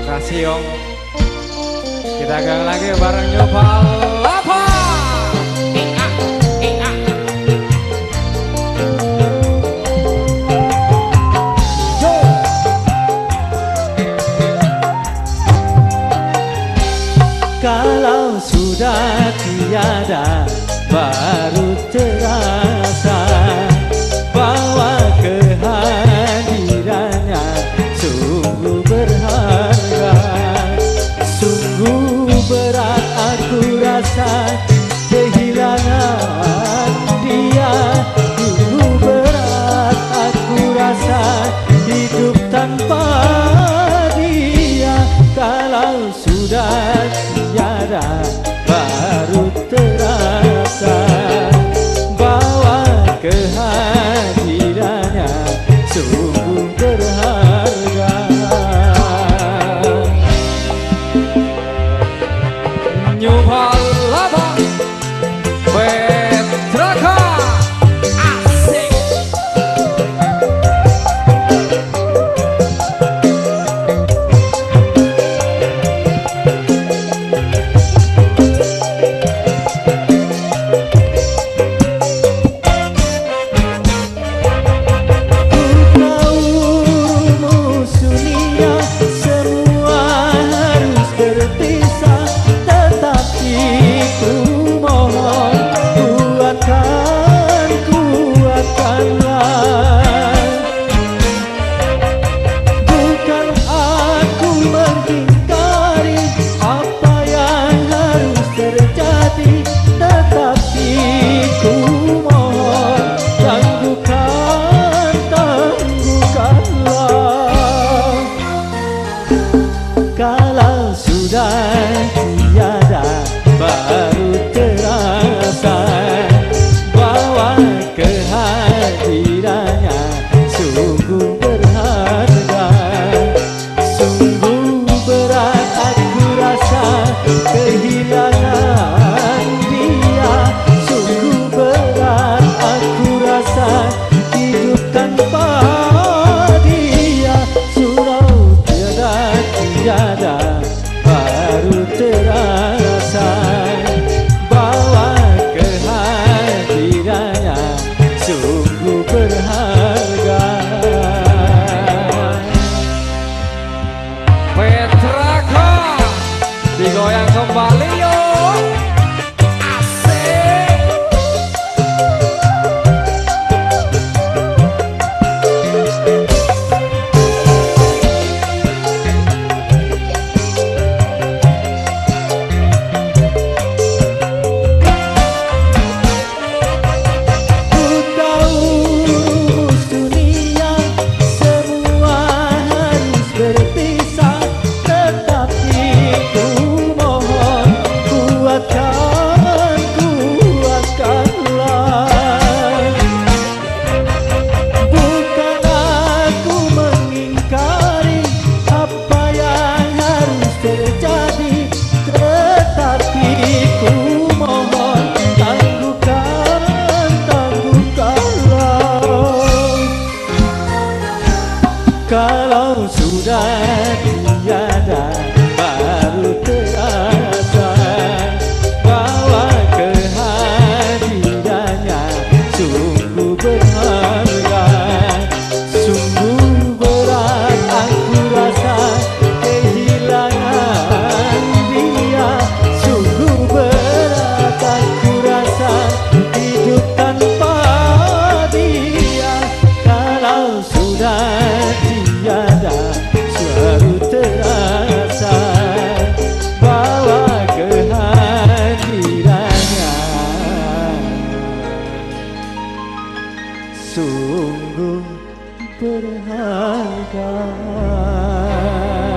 kasih Yong. Kita gang lagi bareng Nyupal Lapa. Kalau sudah tiada baru terasa bahwa kehadirannya sungguh berharga. Sungguh berat aku rasa kehilangan dia. Sungguh berat aku rasa hidup tanpa dia. Kalau sudah tiada baru terasa bahwa kehadirannya sungguh berharga. Nyupal Lapa Petraka asik. Kalau sudah tiada baru terasa bahwa kehadirannya sungguh berharga. Sungguh berat aku rasa kehilangan dia. Sungguh berat aku rasa hidup tanpa dia. Surau tiada baru terasa bahwa kehadirannya sungguh berharga. Petraka digoyang kembali yuk. Asik. Kalau sudah tiada baru terasa bahwa kehadirannya sungguh berharga. Sungguh berat aku rasa kehilangan dia. Sungguh berat aku rasa hidup tanpa dia. Kalau sudah tiada baru terasa bahwa kehadirannya sungguh berharga.